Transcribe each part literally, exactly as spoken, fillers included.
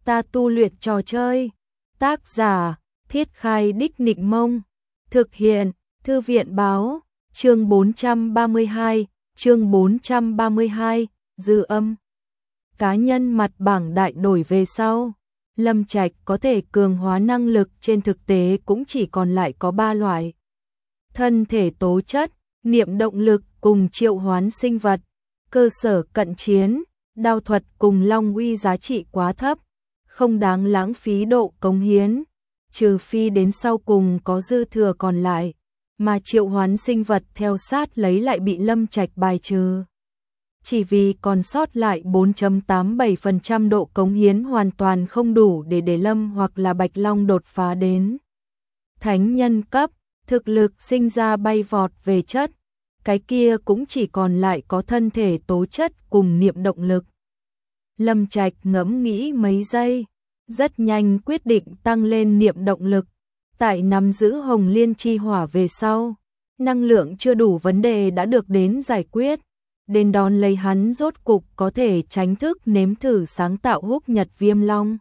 Ta tu luyện trò chơi. Tác giả: Thiết Khai Đích Nịnh Mông. Thực hiện: Thư viện báo. Chương bốn trăm ba mươi hai, chương bốn trăm ba mươi hai, dư âm. Cá nhân mặt bảng đại đổi về sau, Lâm Trạch có thể cường hóa năng lực trên thực tế cũng chỉ còn lại có ba loại. Thân thể tố chất, niệm động lực cùng triệu hoán sinh vật, cơ sở cận chiến, đao thuật cùng long uy giá trị quá thấp, không đáng lãng phí độ cống hiến, trừ phi đến sau cùng có dư thừa còn lại, mà triệu hoán sinh vật theo sát lấy lại bị Lâm Trạch bài trừ. Chỉ vì còn sót lại bốn phẩy tám bảy phần trăm độ cống hiến hoàn toàn không đủ để để Lâm hoặc là Bạch Long đột phá đến thánh nhân cấp, thực lực sinh ra bay vọt về chất, cái kia cũng chỉ còn lại có thân thể tố chất cùng niệm động lực. Lâm Trạch ngẫm nghĩ mấy giây, rất nhanh quyết định tăng lên niệm động lực. Tại nắm giữ Hồng Liên chi hỏa về sau, năng lượng chưa đủ vấn đề đã được đến giải quyết. Đến đón lấy hắn rốt cục có thể tránh thức nếm thử sáng tạo húc nhật viêm long.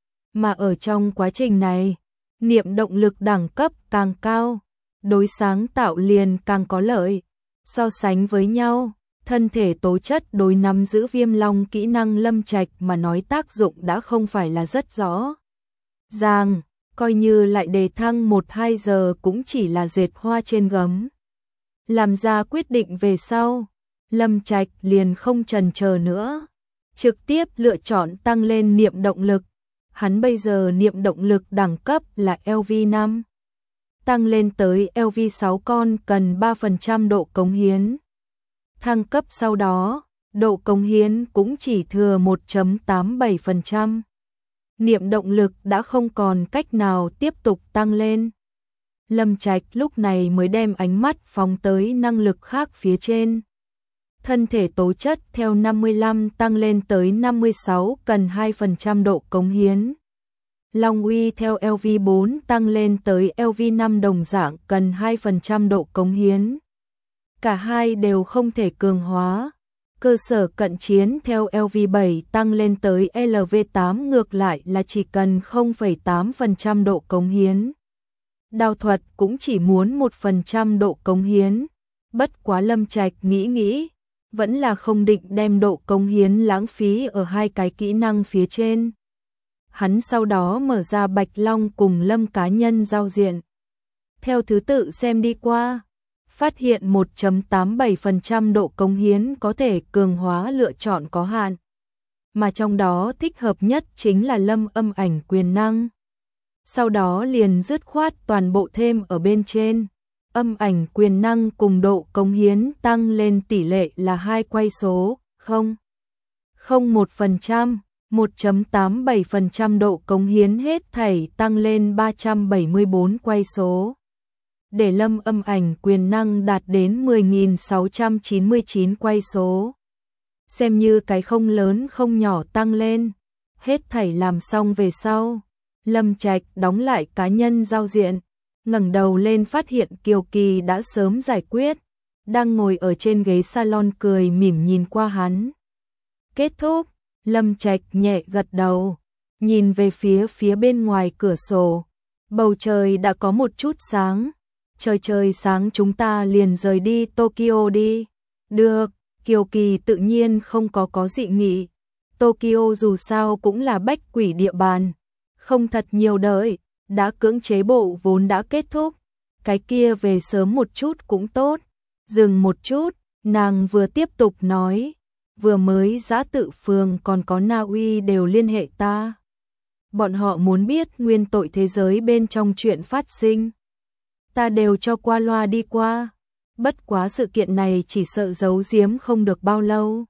Mà ở trong quá trình này, niệm động lực đẳng cấp càng cao, đối sáng tạo liền càng có lợi. So sánh với nhau, thân thể tố chất đối nắm giữ viêm long kỹ năng Lâm Trạch mà nói tác dụng đã không phải là rất rõ ràng, coi như lại đề thăng một hai giờ cũng chỉ là dệt hoa trên gấm. Làm ra quyết định về sau, Lâm Trạch liền không chần chờ nữa, trực tiếp lựa chọn tăng lên niệm động lực. Hắn bây giờ niệm động lực đẳng cấp là L V năm, tăng lên tới L V sáu con cần ba phần trăm độ cống hiến. Thăng cấp sau đó, độ cống hiến cũng chỉ thừa một phẩy tám bảy phần trăm. Niệm động lực đã không còn cách nào tiếp tục tăng lên. Lâm Trạch lúc này mới đem ánh mắt phóng tới năng lực khác phía trên. Thân thể tố chất theo năm mươi lăm tăng lên tới năm mươi sáu cần hai phần trăm độ cống hiến. Long uy theo L V bốn tăng lên tới L V năm đồng dạng cần hai phần trăm độ cống hiến. Cả hai đều không thể cường hóa. Cơ sở cận chiến theo L V bảy tăng lên tới L V tám ngược lại là chỉ cần không phẩy tám phần trăm độ cống hiến. Đao thuật cũng chỉ muốn một phần trăm độ cống hiến. Bất quá Lâm Trạch nghĩ nghĩ, vẫn là không định đem độ cống hiến lãng phí ở hai cái kỹ năng phía trên. Hắn sau đó mở ra Bạch Long cùng Lâm cá nhân giao diện. Theo thứ tự xem đi qua, phát hiện một phẩy tám bảy phần trăm độ cống hiến có thể cường hóa lựa chọn có hạn. Mà trong đó thích hợp nhất chính là Lâm âm ảnh quyền năng. Sau đó liền dứt khoát toàn bộ thêm ở bên trên. Âm ảnh quyền năng cùng độ cống hiến tăng lên tỷ lệ là hai quay số, không, không một phần trăm, một phẩy tám bảy phần trăm độ cống hiến hết thảy tăng lên ba trăm bảy mươi bốn quay số. Để Lâm âm ảnh quyền năng đạt đến mười nghìn sáu trăm chín mươi chín quay số. Xem như cái không lớn không nhỏ tăng lên. Hết thảy làm xong về sau, Lâm Trạch đóng lại cá nhân giao diện, ngẩng đầu lên phát hiện Kiều Kỳ đã sớm giải quyết, đang ngồi ở trên ghế salon cười mỉm nhìn qua hắn. Kết thúc, Lâm Trạch nhẹ gật đầu, nhìn về phía phía bên ngoài cửa sổ, bầu trời đã có một chút sáng. Trời trời sáng chúng ta liền rời đi Tokyo đi. Được, Kiều Kỳ tự nhiên không có có dị nghị. Tokyo dù sao cũng là bách quỷ địa bàn, không thật nhiều đợi, đã cưỡng chế bộ vốn đã kết thúc. Cái kia về sớm một chút cũng tốt. Dừng một chút, nàng vừa tiếp tục nói, vừa mới Giã Tự Phường còn có Na Uy đều liên hệ ta. Bọn họ muốn biết nguyên tội thế giới bên trong chuyện phát sinh. Ta đều cho qua loa đi qua, bất quá sự kiện này chỉ sợ giấu giếm không được bao lâu.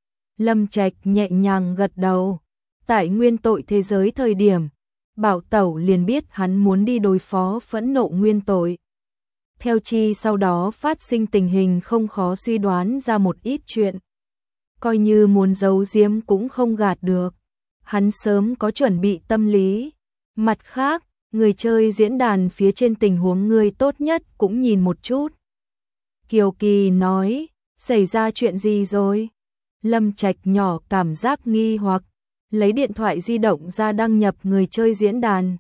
Lâm Trạch nhẹ nhàng gật đầu, tại nguyên tội thế giới thời điểm, Bảo Tẩu liền biết hắn muốn đi đối phó phẫn nộ nguyên tội. Theo chi sau đó phát sinh tình hình không khó suy đoán ra một ít chuyện. Coi như muốn giấu giếm cũng không gạt được, hắn sớm có chuẩn bị tâm lý. Mặt khác, người chơi diễn đàn phía trên tình huống người tốt nhất cũng nhìn một chút. Kiều Kỳ nói, xảy ra chuyện gì rồi? Lâm Trạch nhỏ cảm giác nghi hoặc, lấy điện thoại di động ra đăng nhập người chơi diễn đàn.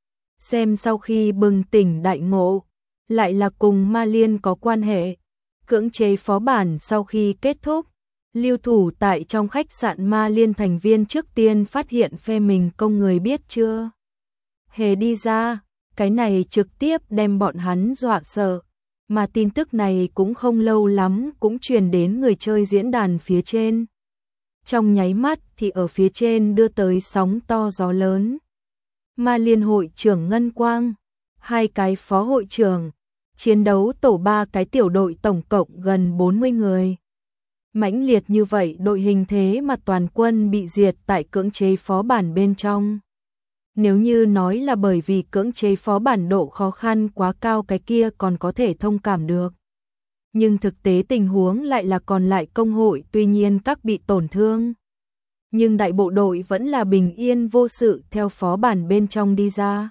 Xem sau khi bừng tỉnh đại ngộ, lại là cùng Ma Liên có quan hệ. Cưỡng chế phó bản sau khi kết thúc, lưu thủ tại trong khách sạn Ma Liên thành viên trước tiên phát hiện phe mình công người biết chưa hề đi ra, cái này trực tiếp đem bọn hắn dọa sợ, mà tin tức này cũng không lâu lắm cũng truyền đến người chơi diễn đàn phía trên. Trong nháy mắt thì ở phía trên đưa tới sóng to gió lớn. Ma Liên hội trưởng Ngân Quang, hai cái phó hội trưởng, chiến đấu tổ ba cái tiểu đội tổng cộng gần bốn mươi người. Mãnh liệt như vậy đội hình thế mà toàn quân bị diệt tại cưỡng chế phó bản bên trong. Nếu như nói là bởi vì cưỡng chế phó bản độ khó khăn quá cao cái kia còn có thể thông cảm được. Nhưng thực tế tình huống lại là còn lại công hội tuy nhiên các bị tổn thương. Nhưng đại bộ đội vẫn là bình yên vô sự theo phó bản bên trong đi ra.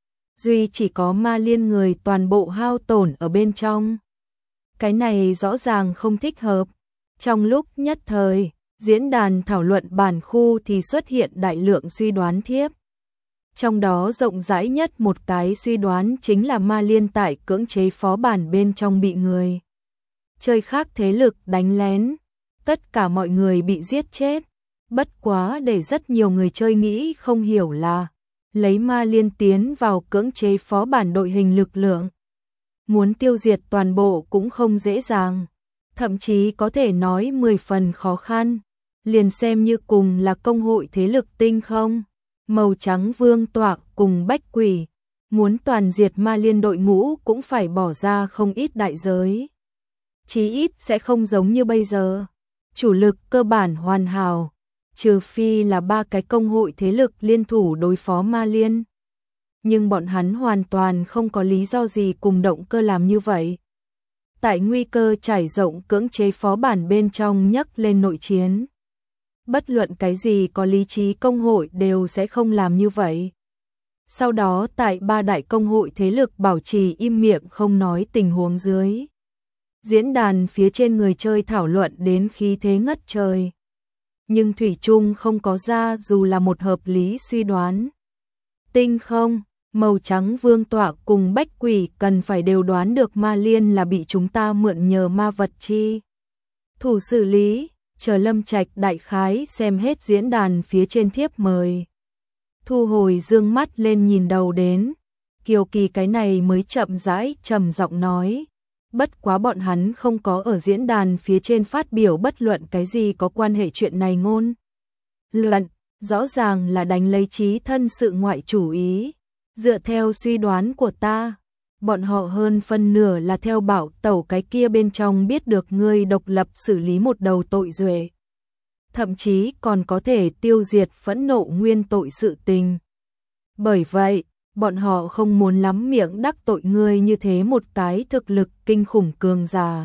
Duy chỉ có Ma Liên người toàn bộ hao tổn ở bên trong. Cái này rõ ràng không thích hợp. Trong lúc nhất thời, diễn đàn thảo luận bản khu thì xuất hiện đại lượng suy đoán thiếp. Trong đó rộng rãi nhất một cái suy đoán chính là Ma Liên tại cưỡng chế phó bản bên trong bị người chơi khác thế lực đánh lén. Tất cả mọi người bị giết chết. Bất quá để rất nhiều người chơi nghĩ không hiểu là lấy Ma Liên tiến vào cưỡng chế phó bản đội hình lực lượng. Muốn tiêu diệt toàn bộ cũng không dễ dàng. Thậm chí có thể nói mười phần khó khăn. Liền xem như cùng là công hội thế lực tinh không. Màu trắng vương tọa cùng bách quỷ. Muốn toàn diệt Ma Liên đội ngũ cũng phải bỏ ra không ít đại giới. Chí ít sẽ không giống như bây giờ. Chủ lực cơ bản hoàn hảo. Trừ phi là ba cái công hội thế lực liên thủ đối phó Ma Liên. Nhưng bọn hắn hoàn toàn không có lý do gì cùng động cơ làm như vậy. Tại nguy cơ trải rộng cưỡng chế phó bản bên trong nhấc lên nội chiến. Bất luận cái gì có lý trí công hội đều sẽ không làm như vậy. Sau đó tại ba đại công hội thế lực bảo trì im miệng không nói tình huống dưới. Diễn đàn phía trên người chơi thảo luận đến khí thế ngất trời. Nhưng thủy chung không có ra dù là một hợp lý suy đoán. Tinh không, màu trắng vương tọa cùng bách quỷ cần phải đều đoán được Ma Liên là bị chúng ta mượn nhờ ma vật chi. Thủ xử lý, chờ Lâm Trạch đại khái xem hết diễn đàn phía trên thiếp mời. Thu hồi dương mắt lên nhìn đầu đến. Kiều Kỳ cái này mới chậm rãi trầm giọng nói. Bất quá bọn hắn không có ở diễn đàn phía trên phát biểu bất luận cái gì có quan hệ chuyện này ngôn. Luận, rõ ràng là đánh lấy trí thân sự ngoại chủ ý. Dựa theo suy đoán của ta, bọn họ hơn phân nửa là theo bảo tẩu cái kia bên trong biết được ngươi độc lập xử lý một đầu tội duệ. Thậm chí còn có thể tiêu diệt phẫn nộ nguyên tội sự tình. Bởi vậy, bọn họ không muốn lắm miệng đắc tội ngươi như thế một cái thực lực kinh khủng cường giả.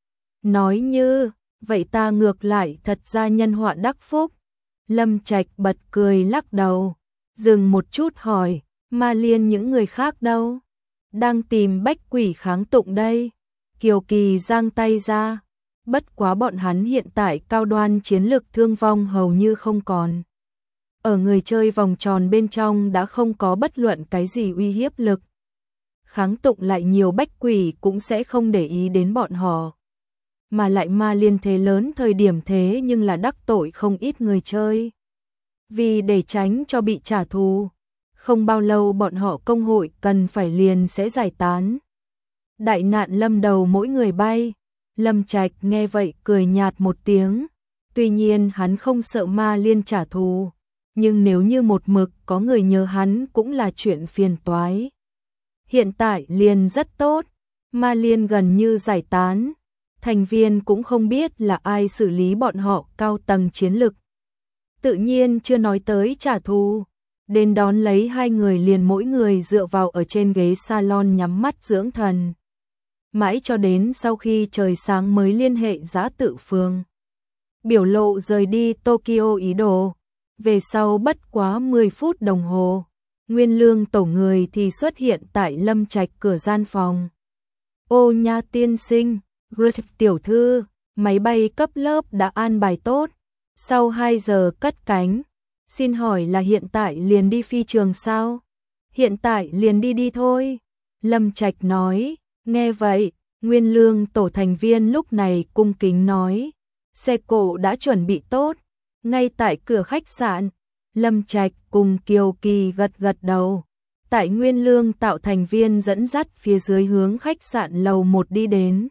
Nói như, vậy ta ngược lại thật ra nhân họa đắc phúc. Lâm Trạch bật cười lắc đầu, dừng một chút hỏi, Ma Liên những người khác đâu? Đang tìm bách quỷ kháng tụng đây. Kiều Kỳ giang tay ra, bất quá bọn hắn hiện tại cao đoan chiến lực thương vong hầu như không còn. Ở người chơi vòng tròn bên trong đã không có bất luận cái gì uy hiếp lực. Kháng tụng lại nhiều bách quỷ cũng sẽ không để ý đến bọn họ. Mà lại Ma Liên thế lớn thời điểm thế nhưng là đắc tội không ít người chơi. Vì để tránh cho bị trả thù, không bao lâu bọn họ công hội cần phải liền sẽ giải tán. Đại nạn lâm đầu mỗi người bay. Lâm Trạch nghe vậy cười nhạt một tiếng. Tuy nhiên hắn không sợ Ma Liên trả thù. Nhưng nếu như một mực có người nhớ hắn cũng là chuyện phiền toái. Hiện tại liền rất tốt. Ma Liên gần như giải tán. Thành viên cũng không biết là ai xử lý bọn họ cao tầng chiến lực. Tự nhiên chưa nói tới trả thù. Đến đón lấy hai người liền mỗi người dựa vào ở trên ghế salon nhắm mắt dưỡng thần. Mãi cho đến sau khi trời sáng mới liên hệ Giã Tự Phương. Biểu lộ rời đi Tokyo ý đồ. Về sau bất quá mười phút đồng hồ, Nguyên Lương tổ người thì xuất hiện tại Lâm Trạch cửa gian phòng. Ô nha tiên sinh, Griff tiểu thư, máy bay cấp lớp đã an bài tốt. Sau hai giờ cất cánh, Xin hỏi là hiện tại liền đi phi trường sao? Hiện tại liền đi đi thôi. Lâm Trạch nói, nghe vậy, Nguyên Lương tổ thành viên lúc này cung kính nói, xe cộ đã chuẩn bị tốt, ngay tại cửa khách sạn. Lâm Trạch cùng Kiều Kỳ gật gật đầu. Tại Nguyên Lương tạo thành viên dẫn dắt phía dưới hướng khách sạn lầu một đi đến.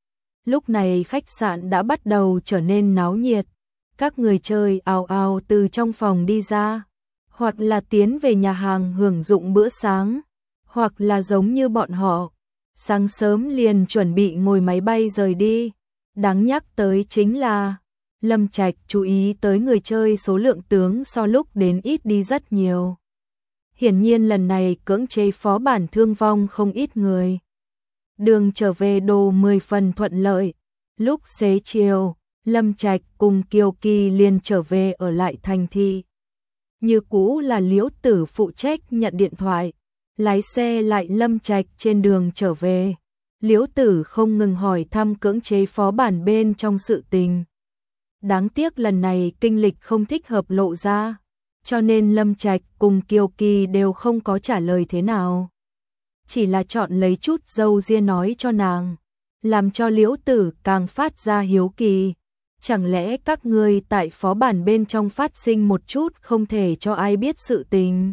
Lúc này khách sạn đã bắt đầu trở nên náo nhiệt. Các người chơi ào ào từ trong phòng đi ra, hoặc là tiến về nhà hàng hưởng dụng bữa sáng, hoặc là giống như bọn họ, sáng sớm liền chuẩn bị ngồi máy bay rời đi. Đáng nhắc tới chính là, Lâm Trạch chú ý tới người chơi số lượng tướng so lúc đến ít đi rất nhiều. Hiển nhiên lần này cưỡng chế phó bản thương vong không ít người. Đường trở về đồ mười phần thuận lợi. Lúc xế chiều, Lâm Trạch cùng Kiều Kỳ liền trở về ở lại thành thị. Như cũ là Liễu Tử phụ trách nhận điện thoại, lái xe lại Lâm Trạch trên đường trở về. Liễu Tử không ngừng hỏi thăm cưỡng chế phó bản bên trong sự tình. Đáng tiếc lần này kinh lịch không thích hợp lộ ra, cho nên Lâm Trạch cùng Kiều Kỳ đều không có trả lời thế nào. Chỉ là chọn lấy chút dâu ria nói cho nàng, làm cho Liễu Tử càng phát ra hiếu kỳ. Chẳng lẽ các ngươi tại phó bản bên trong phát sinh một chút không thể cho ai biết sự tình?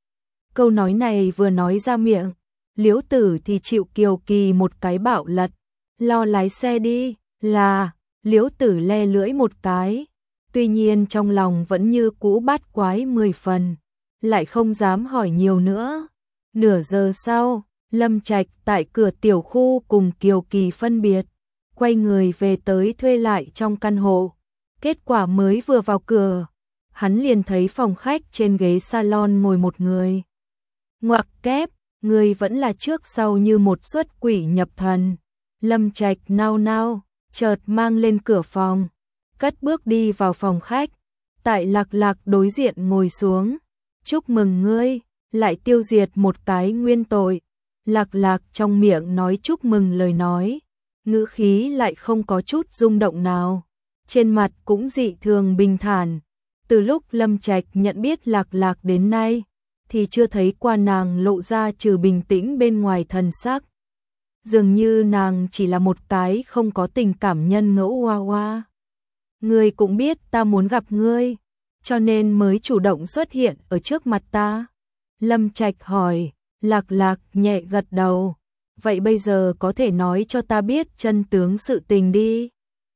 Câu nói này vừa nói ra miệng, Liễu Tử thì chịu Kiều Kỳ một cái bạo lật, lo lái xe đi, là, Liễu Tử le lưỡi một cái, tuy nhiên trong lòng vẫn như cũ bát quái mười phần, lại không dám hỏi nhiều nữa. Nửa giờ sau, Lâm Trạch tại cửa tiểu khu cùng Kiều Kỳ phân biệt, quay người về tới thuê lại trong căn hộ. Kết quả mới vừa vào cửa, hắn liền thấy phòng khách trên ghế salon ngồi một người. Ngoặc kép, người vẫn là trước sau như một xuất quỷ nhập thần. Lâm Trạch nao nao, chợt mang lên cửa phòng, cất bước đi vào phòng khách, tại Lạc Lạc đối diện ngồi xuống. Chúc mừng ngươi, lại tiêu diệt một cái nguyên tội. Lạc Lạc trong miệng nói chúc mừng lời nói, ngữ khí lại không có chút rung động nào, trên mặt cũng dị thường bình thản. Từ lúc Lâm Trạch nhận biết Lạc Lạc đến nay, thì chưa thấy qua nàng lộ ra trừ bình tĩnh bên ngoài thần sắc. Dường như nàng chỉ là một cái không có tình cảm nhân ngẫu hoa hoa. Ngươi cũng biết ta muốn gặp ngươi, cho nên mới chủ động xuất hiện ở trước mặt ta. Lâm Trạch hỏi. Lạc Lạc nhẹ gật đầu. Vậy bây giờ có thể nói cho ta biết chân tướng sự tình đi.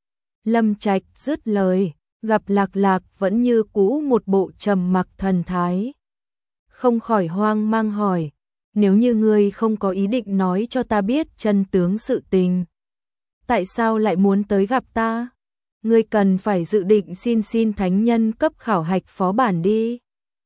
Lâm Trạch dứt lời, gặp Lạc Lạc vẫn như cũ một bộ trầm mặc thần thái. Không khỏi hoang mang hỏi, nếu như ngươi không có ý định nói cho ta biết chân tướng sự tình, tại sao lại muốn tới gặp ta? Ngươi cần phải dự định xin xin thánh nhân cấp khảo hạch phó bản đi.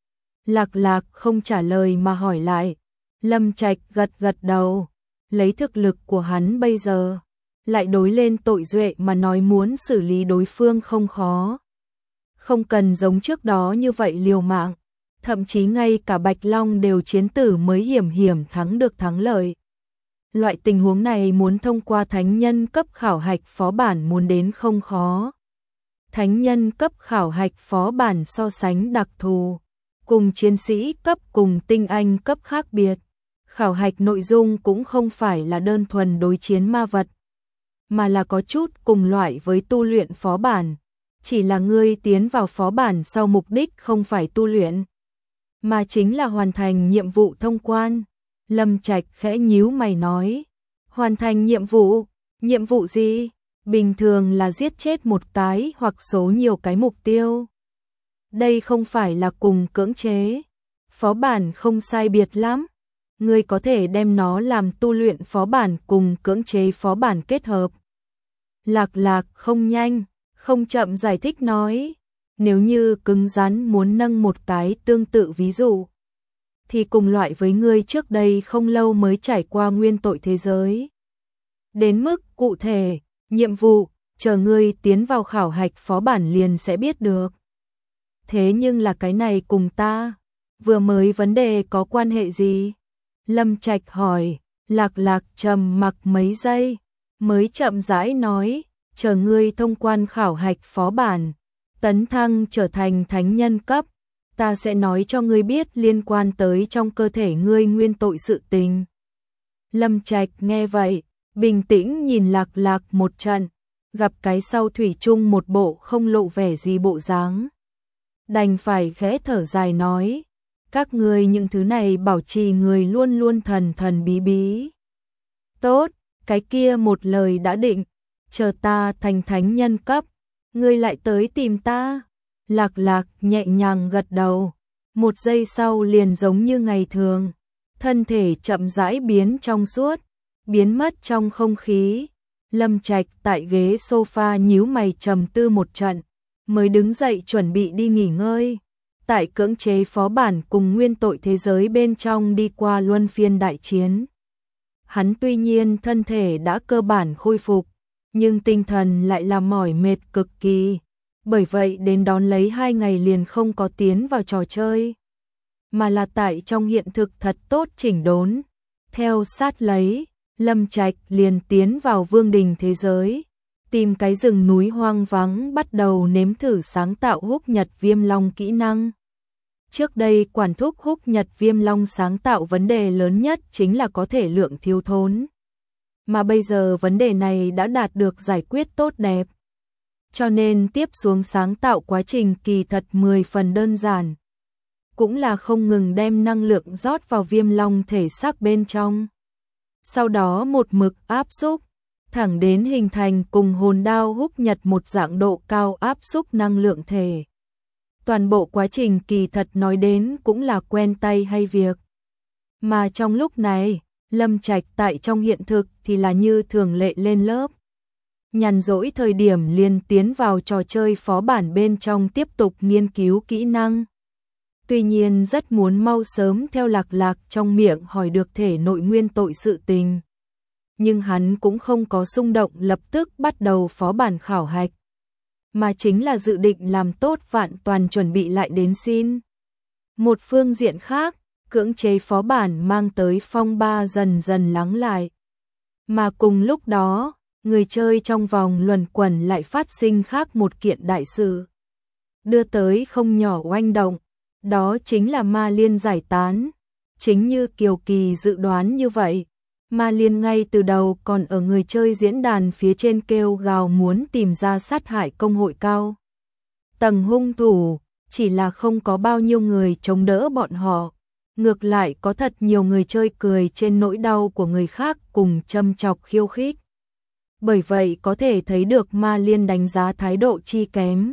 Lạc Lạc không trả lời mà hỏi lại. Lâm Trạch gật gật đầu, lấy thực lực của hắn bây giờ, lại đối lên tội duệ mà nói muốn xử lý đối phương không khó. Không cần giống trước đó như vậy liều mạng, thậm chí ngay cả Bạch Long đều chiến tử mới hiểm hiểm thắng được thắng lợi. Loại tình huống này muốn thông qua thánh nhân cấp khảo hạch phó bản muốn đến không khó. Thánh nhân cấp khảo hạch phó bản so sánh đặc thù, cùng chiến sĩ cấp cùng tinh anh cấp khác biệt. Khảo hạch nội dung cũng không phải là đơn thuần đối chiến ma vật, mà là có chút cùng loại với tu luyện phó bản. Chỉ là ngươi tiến vào phó bản sau mục đích không phải tu luyện, mà chính là hoàn thành nhiệm vụ thông quan. Lâm Trạch khẽ nhíu mày nói, hoàn thành nhiệm vụ, nhiệm vụ gì? Bình thường là giết chết một cái hoặc số nhiều cái mục tiêu. Đây không phải là cùng cưỡng chế. Phó bản không sai biệt lắm. Ngươi có thể đem nó làm tu luyện phó bản cùng cưỡng chế phó bản kết hợp. Lạc Lạc không nhanh, không chậm giải thích nói, nếu như cứng rắn muốn nâng một cái tương tự ví dụ, thì cùng loại với ngươi trước đây không lâu mới trải qua nguyên tội thế giới. Đến mức cụ thể, nhiệm vụ, chờ ngươi tiến vào khảo hạch phó bản liền sẽ biết được. Thế nhưng là cái này cùng ta, vừa mới vấn đề có quan hệ gì? Lâm Trạch hỏi. Lạc Lạc trầm mặc mấy giây, mới chậm rãi nói, chờ ngươi thông quan khảo hạch phó bản, tấn thăng trở thành thánh nhân cấp, ta sẽ nói cho ngươi biết liên quan tới trong cơ thể ngươi nguyên tội sự tình. Lâm Trạch nghe vậy, bình tĩnh nhìn Lạc Lạc một trận, gặp cái sau thủy chung một bộ không lộ vẻ gì bộ dáng. Đành phải khẽ thở dài nói, các ngươi những thứ này bảo trì người luôn luôn thần thần bí bí. Tốt, cái kia một lời đã định, chờ ta thành thánh nhân cấp, ngươi lại tới tìm ta. Lạc Lạc nhẹ nhàng gật đầu, một giây sau liền giống như ngày thường, thân thể chậm rãi biến trong suốt, biến mất trong không khí. Lâm Trạch tại ghế sofa nhíu mày trầm tư một trận, mới đứng dậy chuẩn bị đi nghỉ ngơi. Tại cưỡng chế phó bản cùng nguyên tội thế giới bên trong đi qua luân phiên đại chiến. Hắn tuy nhiên thân thể đã cơ bản khôi phục, nhưng tinh thần lại là mỏi mệt cực kỳ. Bởi vậy đến đón lấy hai ngày liền không có tiến vào trò chơi, mà là tại trong hiện thực thật tốt chỉnh đốn. Theo sát lấy, Lâm Trạch liền tiến vào vương đình thế giới, tìm cái rừng núi hoang vắng bắt đầu nếm thử sáng tạo húc nhật viêm long kỹ năng. Trước đây quản thúc húc nhật viêm long sáng tạo vấn đề lớn nhất chính là có thể lượng thiếu thốn. Mà bây giờ vấn đề này đã đạt được giải quyết tốt đẹp. Cho nên tiếp xuống sáng tạo quá trình kỳ thật mười phần đơn giản. Cũng là không ngừng đem năng lượng rót vào viêm long thể xác bên trong. Sau đó một mực áp xúc, thẳng đến hình thành cùng hồn đao húc nhật một dạng độ cao áp xúc năng lượng thể. Toàn bộ quá trình kỳ thật nói đến cũng là quen tay hay việc. Mà trong lúc này, Lâm Trạch tại trong hiện thực thì là như thường lệ lên lớp. Nhàn rỗi thời điểm liền tiến vào trò chơi phó bản bên trong tiếp tục nghiên cứu kỹ năng. Tuy nhiên rất muốn mau sớm theo Lạc Lạc trong miệng hỏi được thể nội nguyên tội sự tình. Nhưng hắn cũng không có xung động lập tức bắt đầu phó bản khảo hạch, mà chính là dự định làm tốt vạn toàn chuẩn bị lại đến xin. Một phương diện khác, cưỡng chế phó bản mang tới phong ba dần dần lắng lại. Mà cùng lúc đó, người chơi trong vòng luẩn quẩn lại phát sinh khác một kiện đại sự, đưa tới không nhỏ oanh động, đó chính là Ma Liên giải tán. Chính như Kiều Kỳ dự đoán như vậy, Ma Liên ngay từ đầu còn ở người chơi diễn đàn phía trên kêu gào muốn tìm ra sát hại công hội cao tầng hung thủ, chỉ là không có bao nhiêu người chống đỡ bọn họ. Ngược lại có thật nhiều người chơi cười trên nỗi đau của người khác cùng châm chọc khiêu khích. Bởi vậy có thể thấy được Ma Liên đánh giá thái độ chi kém.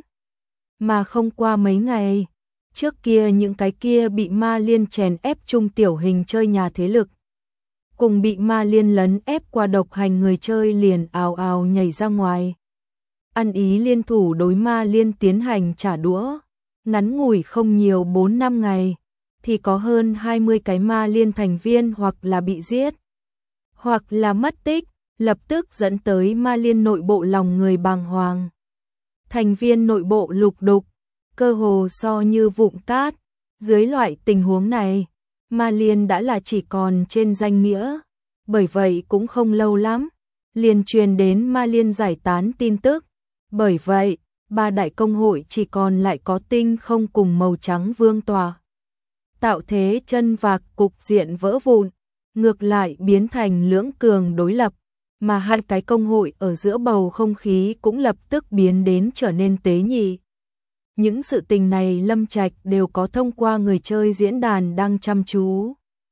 Mà không qua mấy ngày, trước kia những cái kia bị Ma Liên chèn ép trung tiểu hình chơi nhà thế lực, cùng bị Ma Liên lấn ép qua độc hành người chơi liền ào ào nhảy ra ngoài. Ăn ý liên thủ đối Ma Liên tiến hành trả đũa. Ngắn ngủi không nhiều bốn năm ngày, thì có hơn hai mươi cái Ma Liên thành viên hoặc là bị giết, hoặc là mất tích, lập tức dẫn tới Ma Liên nội bộ lòng người bàng hoàng. Thành viên nội bộ lục đục, cơ hồ so như vụn cát. Dưới loại tình huống này, Ma Liên đã là chỉ còn trên danh nghĩa. Bởi vậy cũng không lâu lắm, liền truyền đến Ma Liên giải tán tin tức. Bởi vậy, ba đại công hội chỉ còn lại có Tinh Không cùng Màu Trắng vương tòa. Tạo thế chân vạc cục diện vỡ vụn, ngược lại biến thành lưỡng cường đối lập, mà hai cái công hội ở giữa bầu không khí cũng lập tức biến đến trở nên tế nhị. Những sự tình này Lâm Trạch đều có thông qua người chơi diễn đàn đang chăm chú.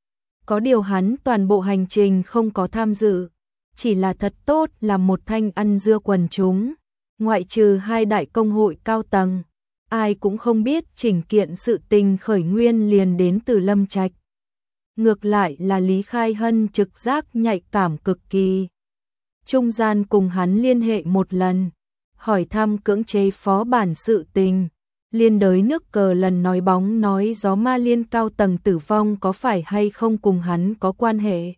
Có điều hắn toàn bộ hành trình không có tham dự, chỉ là thật tốt là một thanh ăn dưa quần chúng. Ngoại trừ hai đại công hội cao tầng, ai cũng không biết chỉnh kiện sự tình khởi nguyên liền đến từ Lâm Trạch. Ngược lại là Lý Khai Hân trực giác nhạy cảm cực kỳ. Trung gian cùng hắn liên hệ một lần, hỏi thăm cưỡng chế phó bản sự tình. Liên đới nước cờ lần nói bóng nói gió Ma Liên cao tầng tử vong có phải hay không cùng hắn có quan hệ.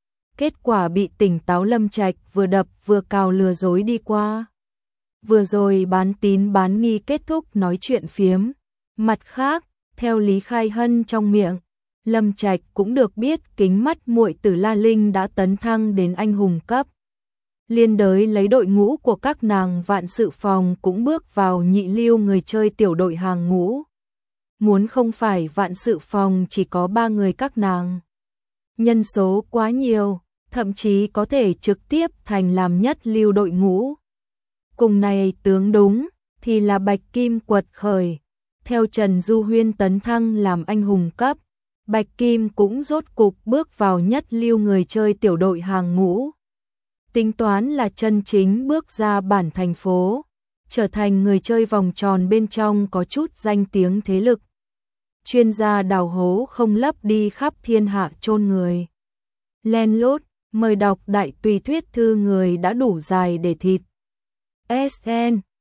Kết quả bị tỉnh táo Lâm Trạch vừa đập vừa cào lừa dối đi qua. Vừa rồi bán tín bán nghi kết thúc nói chuyện phiếm. Mặt khác, theo Lý Khai Hân trong miệng, Lâm Trạch cũng được biết kính mắt muội tử La Linh đã tấn thăng đến anh hùng cấp. Liên đới lấy đội ngũ của các nàng vạn sự phòng cũng bước vào nhị lưu người chơi tiểu đội hàng ngũ. muốn không phải vạn sự phòng chỉ có ba người các nàng. Nhân số quá nhiều, thậm chí có thể trực tiếp thành làm nhất lưu đội ngũ. Cùng này tướng đúng, thì là Bạch Kim quật khởi. Theo Trần Du Huyên tấn thăng làm anh hùng cấp, Bạch Kim cũng rốt cục bước vào nhất lưu người chơi tiểu đội hàng ngũ. Tính toán là chân chính bước ra bản thành phố, trở thành người chơi vòng tròn bên trong có chút danh tiếng thế lực. Chuyên gia đào hố không lấp đi khắp thiên hạ chôn người. Len lút, mời đọc đại tùy thuyết thư người đã đủ dài để thịt. ét en